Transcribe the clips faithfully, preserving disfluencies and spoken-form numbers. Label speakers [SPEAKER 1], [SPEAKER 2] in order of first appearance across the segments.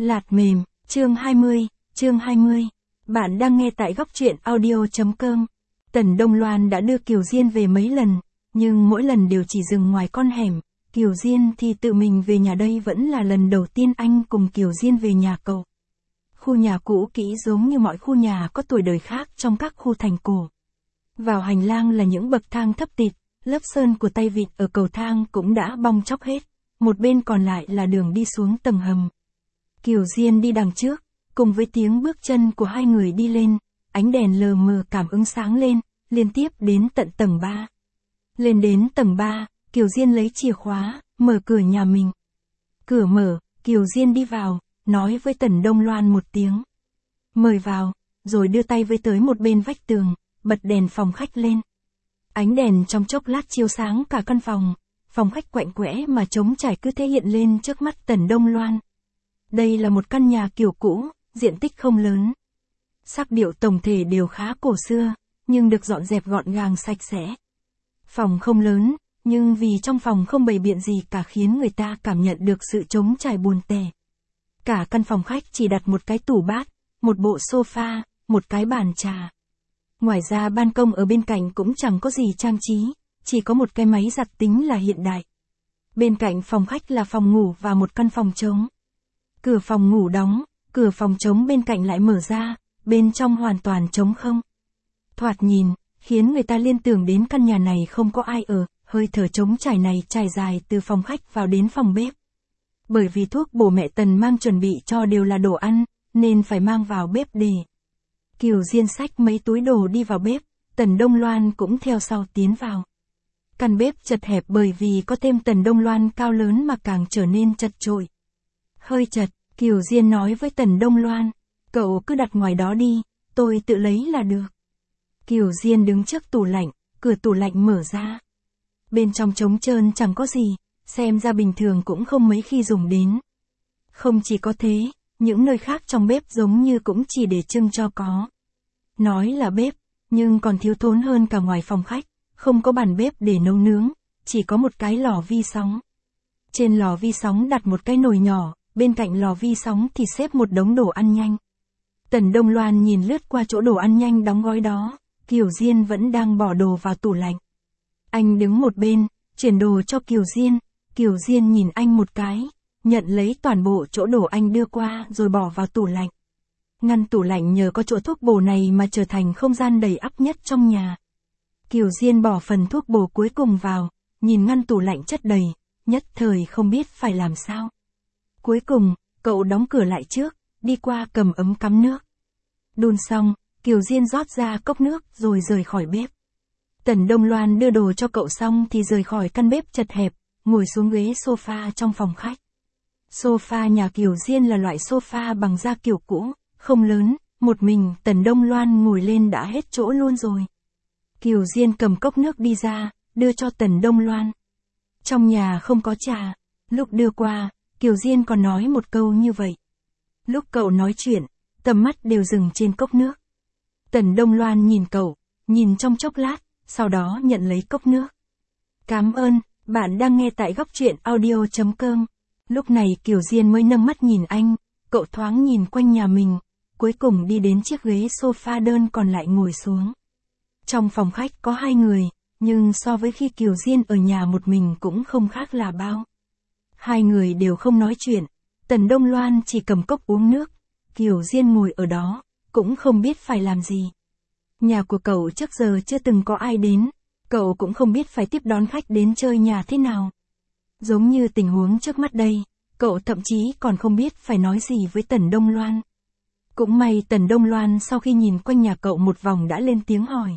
[SPEAKER 1] Lạt mềm, chương hai mươi, chương hai mươi. Bạn đang nghe tại góc truyện audio chấm com. Tần Đông Loan đã đưa Kiều Diên về mấy lần, nhưng mỗi lần đều chỉ dừng ngoài con hẻm. Kiều Diên thì tự mình về nhà, đây vẫn là lần đầu tiên anh cùng Kiều Diên về nhà cậu. Khu nhà cũ kỹ giống như mọi khu nhà có tuổi đời khác trong các khu thành cổ. Vào hành lang là những bậc thang thấp tịt, lớp sơn của tay vịt ở cầu thang cũng đã bong tróc hết, một bên còn lại là đường đi xuống tầng hầm. Kiều Diên đi đằng trước, cùng với tiếng bước chân của hai người đi lên, ánh đèn lờ mờ cảm ứng sáng lên, liên tiếp đến tận tầng ba. Lên đến tầng ba, Kiều Diên lấy chìa khóa, mở cửa nhà mình. Cửa mở, Kiều Diên đi vào, nói với Tần Đông Loan một tiếng. Mời vào, rồi đưa tay với tới một bên vách tường, bật đèn phòng khách lên. Ánh đèn trong chốc lát chiếu sáng cả căn phòng, phòng khách quạnh quẽ mà trống trải cứ thế hiện lên trước mắt Tần Đông Loan. Đây là một căn nhà kiểu cũ, diện tích không lớn. Sắc điệu tổng thể đều khá cổ xưa, nhưng được dọn dẹp gọn gàng sạch sẽ. Phòng không lớn, nhưng vì trong phòng không bày biện gì cả khiến người ta cảm nhận được sự trống trải buồn tẻ. Cả căn phòng khách chỉ đặt một cái tủ bát, một bộ sofa, một cái bàn trà. Ngoài ra ban công ở bên cạnh cũng chẳng có gì trang trí, chỉ có một cái máy giặt tính là hiện đại. Bên cạnh phòng khách là phòng ngủ và một căn phòng trống. Cửa phòng ngủ đóng, cửa phòng trống bên cạnh lại mở ra, bên trong hoàn toàn trống không. Thoạt nhìn, khiến người ta liên tưởng đến căn nhà này không có ai ở, hơi thở trống trải này trải dài từ phòng khách vào đến phòng bếp. Bởi vì thuốc bổ mẹ Tần mang chuẩn bị cho đều là đồ ăn, nên phải mang vào bếp để. Kiều Diên xách mấy túi đồ đi vào bếp, Tần Đông Loan cũng theo sau tiến vào. Căn bếp chật hẹp bởi vì có thêm Tần Đông Loan cao lớn mà càng trở nên chật chội. Hơi chật, Kiều Diên nói với Tần Đông Loan, cậu cứ đặt ngoài đó đi, tôi tự lấy là được. Kiều Diên đứng trước tủ lạnh, cửa tủ lạnh mở ra. Bên trong trống trơn chẳng có gì, xem ra bình thường cũng không mấy khi dùng đến. Không chỉ có thế, những nơi khác trong bếp giống như cũng chỉ để trưng cho có. Nói là bếp, nhưng còn thiếu thốn hơn cả ngoài phòng khách, không có bàn bếp để nấu nướng, chỉ có một cái lò vi sóng. Trên lò vi sóng đặt một cái nồi nhỏ, bên cạnh lò vi sóng thì xếp một đống đồ ăn nhanh. Tần Đông Loan nhìn lướt qua chỗ đồ ăn nhanh đóng gói đó, Kiều Diên vẫn đang bỏ đồ vào tủ lạnh. Anh đứng một bên, chuyển đồ cho Kiều Diên, Kiều Diên nhìn anh một cái, nhận lấy toàn bộ chỗ đồ anh đưa qua rồi bỏ vào tủ lạnh. Ngăn tủ lạnh nhờ có chỗ thuốc bổ này mà trở thành không gian đầy ắp nhất trong nhà. Kiều Diên bỏ phần thuốc bổ cuối cùng vào, nhìn ngăn tủ lạnh chất đầy, nhất thời không biết phải làm sao. Cuối cùng, cậu đóng cửa lại trước, đi qua cầm ấm cắm nước. Đun xong, Kiều Diên rót ra cốc nước rồi rời khỏi bếp. Tần Đông Loan đưa đồ cho cậu xong thì rời khỏi căn bếp chật hẹp, ngồi xuống ghế sofa trong phòng khách. Sofa nhà Kiều Diên là loại sofa bằng da kiểu cũ, không lớn, một mình Tần Đông Loan ngồi lên đã hết chỗ luôn rồi. Kiều Diên cầm cốc nước đi ra, đưa cho Tần Đông Loan. Trong nhà không có trà, lúc đưa qua, Kiều Diên còn nói một câu như vậy. Lúc cậu nói chuyện, tầm mắt đều dừng trên cốc nước. Tần Đông Loan nhìn cậu, nhìn trong chốc lát, sau đó nhận lấy cốc nước. Cảm ơn, bạn đang nghe tại góc truyện audio chấm com. Lúc này Kiều Diên mới nâng mắt nhìn anh, cậu thoáng nhìn quanh nhà mình, cuối cùng đi đến chiếc ghế sofa đơn còn lại ngồi xuống. Trong phòng khách có hai người, nhưng so với khi Kiều Diên ở nhà một mình cũng không khác là bao. Hai người đều không nói chuyện, Tần Đông Loan chỉ cầm cốc uống nước, Kiều Diên ngồi ở đó, cũng không biết phải làm gì. Nhà của cậu trước giờ chưa từng có ai đến, cậu cũng không biết phải tiếp đón khách đến chơi nhà thế nào. Giống như tình huống trước mắt đây, cậu thậm chí còn không biết phải nói gì với Tần Đông Loan. Cũng may Tần Đông Loan sau khi nhìn quanh nhà cậu một vòng đã lên tiếng hỏi.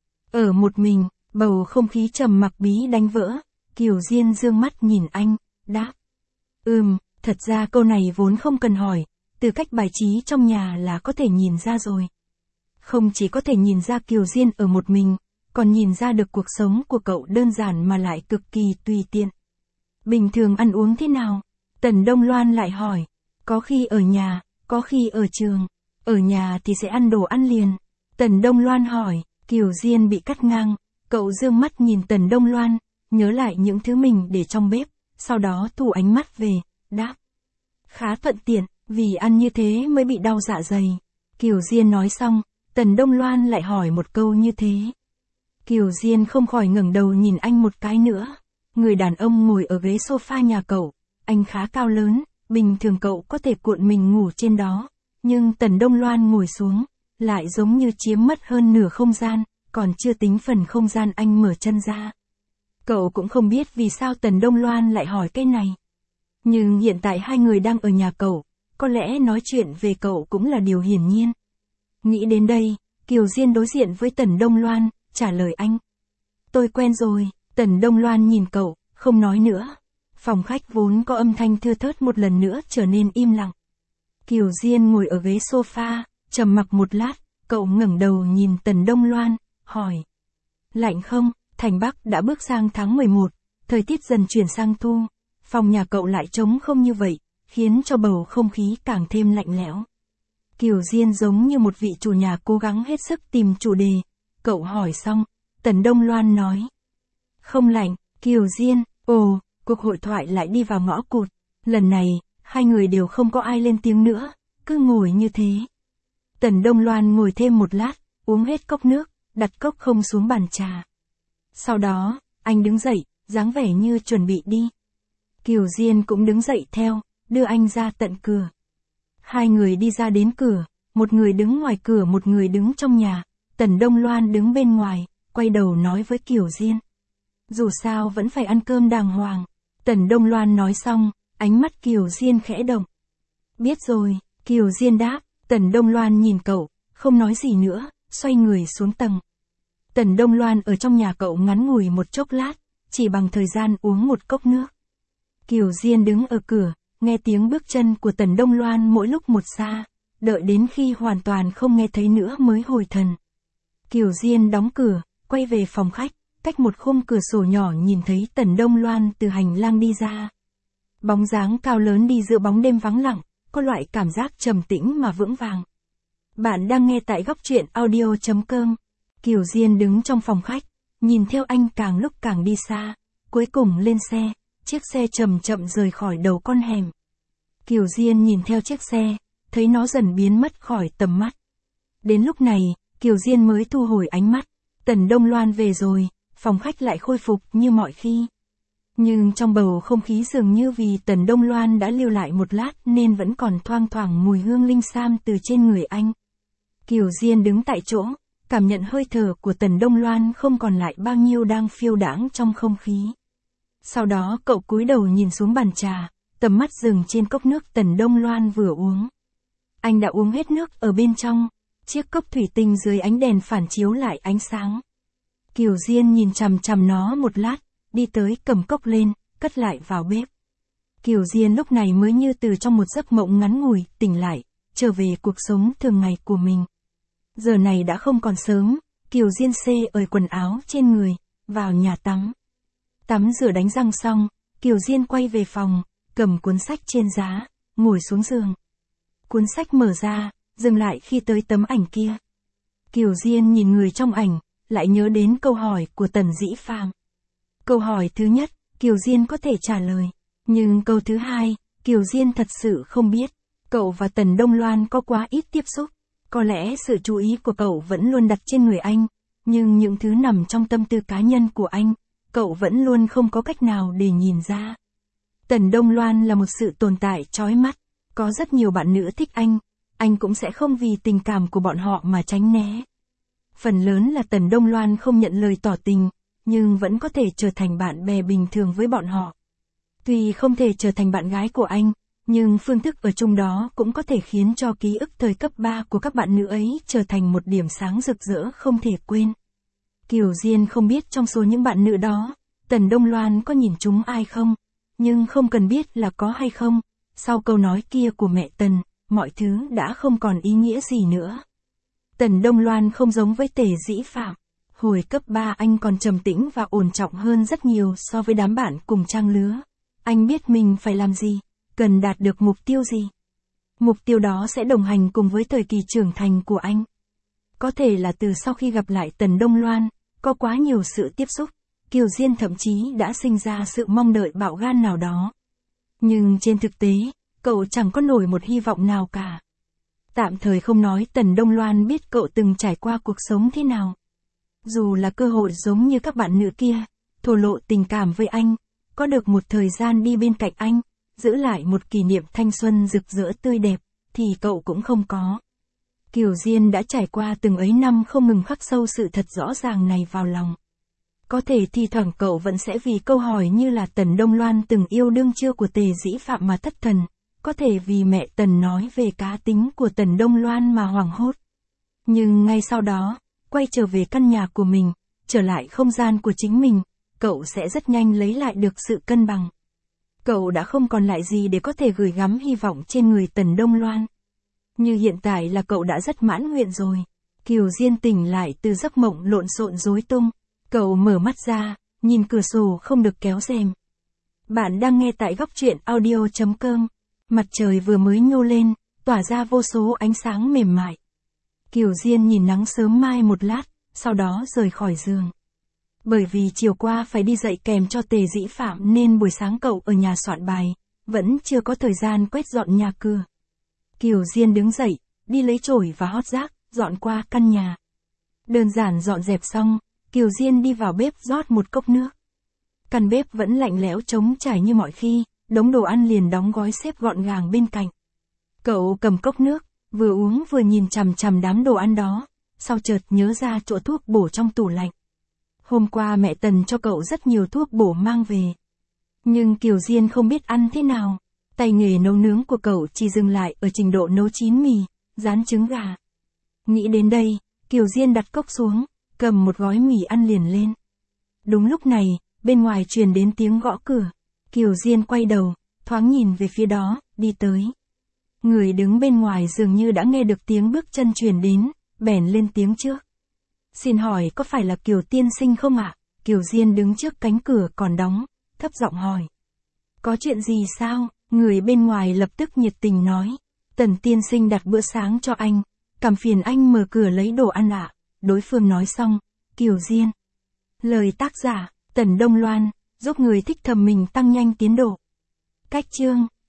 [SPEAKER 1] Ở một mình, bầu không khí trầm mặc bí đánh vỡ, Kiều Diên dương mắt nhìn anh, đáp. Ừm, thật ra câu này vốn không cần hỏi, từ cách bài trí trong nhà là có thể nhìn ra rồi. Không chỉ có thể nhìn ra Kiều Diên ở một mình, còn nhìn ra được cuộc sống của cậu đơn giản mà lại cực kỳ tùy tiện. Bình thường ăn uống thế nào? Tần Đông Loan lại hỏi. Có khi ở nhà, có khi ở trường. Ở nhà thì sẽ ăn đồ ăn liền. Tần Đông Loan hỏi, Kiều Diên bị cắt ngang. Cậu dương mắt nhìn Tần Đông Loan, nhớ lại những thứ mình để trong bếp, sau đó thu ánh mắt về, đáp. Khá thuận tiện, Vì ăn như thế mới bị đau dạ dày. Kiều Diên nói xong, Tần Đông Loan lại hỏi một câu như thế. Kiều Diên không khỏi ngẩng đầu nhìn anh một cái nữa. Người đàn ông ngồi ở ghế sofa nhà cậu, anh khá cao lớn, bình thường cậu có thể cuộn mình ngủ trên đó. Nhưng Tần Đông Loan ngồi xuống, lại giống như chiếm mất hơn nửa không gian, còn chưa tính phần không gian anh mở chân ra. Cậu cũng không biết vì sao Tần Đông Loan lại hỏi cái này. Nhưng hiện tại hai người đang ở nhà cậu, có lẽ nói chuyện về cậu cũng là điều hiển nhiên. Nghĩ đến đây, Kiều Diên đối diện với Tần Đông Loan, trả lời anh. Tôi quen rồi. Tần Đông Loan nhìn cậu, không nói nữa. Phòng khách vốn có âm thanh thưa thớt một lần nữa trở nên im lặng. Kiều Diên ngồi ở ghế sofa, trầm mặc một lát, cậu ngẩng đầu nhìn Tần Đông Loan, hỏi. Lạnh không? Thành Bắc đã bước sang tháng mười một, thời tiết dần chuyển sang thu. Phòng nhà cậu lại trống không như vậy, khiến cho bầu không khí càng thêm lạnh lẽo. Kiều Diên giống như một vị chủ nhà cố gắng hết sức tìm chủ đề. Cậu hỏi xong, Tần Đông Loan nói. Không lạnh. Kiều Diên, ồ, cuộc hội thoại lại đi vào ngõ cụt. Lần này, hai người đều không có ai lên tiếng nữa, cứ ngồi như thế. Tần Đông Loan ngồi thêm một lát, uống hết cốc nước, đặt cốc không xuống bàn trà. Sau đó, anh đứng dậy, dáng vẻ như chuẩn bị đi. Kiều Diên cũng đứng dậy theo, đưa anh ra tận cửa. Hai người đi ra đến cửa, một người đứng ngoài cửa một người đứng trong nhà. Tần Đông Loan đứng bên ngoài, quay đầu nói với Kiều Diên. Dù sao vẫn phải ăn cơm đàng hoàng. Tần Đông Loan nói xong, ánh mắt Kiều Diên khẽ động. Biết rồi, Kiều Diên đáp. Tần Đông Loan nhìn cậu, không nói gì nữa, xoay người xuống tầng. Tần Đông Loan ở trong nhà cậu ngắn ngủi một chốc lát, chỉ bằng thời gian uống một cốc nước. Kiều Diên đứng ở cửa, nghe tiếng bước chân của Tần Đông Loan mỗi lúc một xa, đợi đến khi hoàn toàn không nghe thấy nữa mới hồi thần. Kiều Diên đóng cửa, quay về phòng khách, cách một khung cửa sổ nhỏ nhìn thấy Tần Đông Loan từ hành lang đi ra. Bóng dáng cao lớn đi giữa bóng đêm vắng lặng, có loại cảm giác trầm tĩnh mà vững vàng. Bạn đang nghe tại góc truyện audio chấm com. Kiều Diên đứng trong phòng khách, nhìn theo anh càng lúc càng đi xa, cuối cùng lên xe, chiếc xe chậm chậm rời khỏi đầu con hẻm. Kiều Diên nhìn theo chiếc xe, thấy nó dần biến mất khỏi tầm mắt. Đến lúc này, Kiều Diên mới thu hồi ánh mắt. Tần Đông Loan về rồi, phòng khách lại khôi phục như mọi khi. Nhưng trong bầu không khí dường như vì Tần Đông Loan đã lưu lại một lát nên vẫn còn thoang thoảng mùi hương linh sam từ trên người anh. Kiều Diên đứng tại chỗ, cảm nhận hơi thở của Tần Đông Loan không còn lại bao nhiêu đang phiêu đãng trong không khí. Sau đó cậu cúi đầu nhìn xuống bàn trà, tầm mắt dừng trên cốc nước Tần Đông Loan vừa uống. Anh đã uống hết nước ở bên trong, chiếc cốc thủy tinh dưới ánh đèn phản chiếu lại ánh sáng. Kiều Diên nhìn chằm chằm nó một lát, đi tới cầm cốc lên, cất lại vào bếp. Kiều Diên lúc này mới như từ trong một giấc mộng ngắn ngủi, tỉnh lại, trở về cuộc sống thường ngày của mình. Giờ này đã không còn sớm, Kiều Diên xê ởi quần áo trên người, vào nhà tắm. Tắm rửa đánh răng xong, Kiều Diên quay về phòng, cầm cuốn sách trên giá, ngồi xuống giường. Cuốn sách mở ra, dừng lại khi tới tấm ảnh kia. Kiều Diên nhìn người trong ảnh, lại nhớ đến câu hỏi của Tần Dĩ Phàm. Câu hỏi thứ nhất, Kiều Diên có thể trả lời. Nhưng câu thứ hai, Kiều Diên thật sự không biết. Cậu và Tần Đông Loan có quá ít tiếp xúc. Có lẽ sự chú ý của cậu vẫn luôn đặt trên người anh. Nhưng những thứ nằm trong tâm tư cá nhân của anh, cậu vẫn luôn không có cách nào để nhìn ra. Tần Đông Loan là một sự tồn tại chói mắt. Có rất nhiều bạn nữ thích anh. Anh cũng sẽ không vì tình cảm của bọn họ mà tránh né. Phần lớn là Tần Đông Loan không nhận lời tỏ tình, nhưng vẫn có thể trở thành bạn bè bình thường với bọn họ. Tuy không thể trở thành bạn gái của anh, nhưng phương thức ở chung đó cũng có thể khiến cho ký ức thời cấp ba của các bạn nữ ấy trở thành một điểm sáng rực rỡ không thể quên. Kiều Diên không biết trong số những bạn nữ đó, Tần Đông Loan có nhìn chúng ai không, nhưng không cần biết là có hay không, sau câu nói kia của mẹ Tần, mọi thứ đã không còn ý nghĩa gì nữa. Tần Đông Loan không giống với Tề Dĩ Phạm. Hồi cấp ba anh còn trầm tĩnh và ổn trọng hơn rất nhiều so với đám bạn cùng trang lứa. Anh biết mình phải làm gì, cần đạt được mục tiêu gì. Mục tiêu đó sẽ đồng hành cùng với thời kỳ trưởng thành của anh. Có thể là từ sau khi gặp lại Tần Đông Loan, có quá nhiều sự tiếp xúc, Kiều Diên thậm chí đã sinh ra sự mong đợi bạo gan nào đó. Nhưng trên thực tế, cậu chẳng có nổi một hy vọng nào cả. Tạm thời không nói Tần Đông Loan biết cậu từng trải qua cuộc sống thế nào. Dù là cơ hội giống như các bạn nữ kia, thổ lộ tình cảm với anh, có được một thời gian đi bên cạnh anh, giữ lại một kỷ niệm thanh xuân rực rỡ tươi đẹp, thì cậu cũng không có. Kiều Diên đã trải qua từng ấy năm không ngừng khắc sâu sự thật rõ ràng này vào lòng. Có thể thi thoảng cậu vẫn sẽ vì câu hỏi như là Tần Đông Loan từng yêu đương chưa của Tề Dĩ Phạm mà thất thần, có thể vì mẹ Tần nói về cá tính của Tần Đông Loan mà hoảng hốt. Nhưng ngay sau đó, quay trở về căn nhà của mình, trở lại không gian của chính mình, cậu sẽ rất nhanh lấy lại được sự cân bằng. Cậu đã không còn lại gì để có thể gửi gắm hy vọng trên người Tần Đông Loan. Như hiện tại là cậu đã rất mãn nguyện rồi. Kiều Diên tỉnh lại từ giấc mộng lộn xộn rối tung. Cậu mở mắt ra, nhìn cửa sổ không được kéo rèm. Bạn đang nghe tại góc truyện audio chấm com. Mặt trời vừa mới nhô lên, tỏa ra vô số ánh sáng mềm mại. Kiều Diên nhìn nắng sớm mai một lát, sau đó rời khỏi giường. Bởi vì chiều qua phải đi dạy kèm cho Tề Dĩ Phạm nên buổi sáng cậu ở nhà soạn bài, vẫn chưa có thời gian quét dọn nhà cửa. Kiều Diên đứng dậy, đi lấy chổi và hót rác, dọn qua căn nhà. Đơn giản dọn dẹp xong, Kiều Diên đi vào bếp rót một cốc nước. Căn bếp vẫn lạnh lẽo trống trải như mọi khi, đống đồ ăn liền đóng gói xếp gọn gàng bên cạnh. Cậu cầm cốc nước, vừa uống vừa nhìn chằm chằm đám đồ ăn đó, sau chợt nhớ ra chỗ thuốc bổ trong tủ lạnh. Hôm qua mẹ Tần cho cậu rất nhiều thuốc bổ mang về. Nhưng Kiều Diên không biết ăn thế nào. Tay nghề nấu nướng của cậu chỉ dừng lại ở trình độ nấu chín mì, rán trứng gà. Nghĩ đến đây, Kiều Diên đặt cốc xuống, cầm một gói mì ăn liền lên. Đúng lúc này, bên ngoài truyền đến tiếng gõ cửa. Kiều Diên quay đầu, thoáng nhìn về phía đó, đi tới. Người đứng bên ngoài dường như đã nghe được tiếng bước chân truyền đến, bèn lên tiếng trước. Xin hỏi có phải là Kiều tiên sinh không ạ? Kiều Diên đứng trước cánh cửa còn đóng, thấp giọng hỏi. Có chuyện gì sao? Người bên ngoài lập tức nhiệt tình nói. Tần tiên sinh đặt bữa sáng cho anh, cảm phiền anh mở cửa lấy đồ ăn ạ. Đối phương nói xong, Kiều Diên. Lời tác giả, Tần Đông Loan, giúp người thích thầm mình tăng nhanh tiến độ. Cách chương,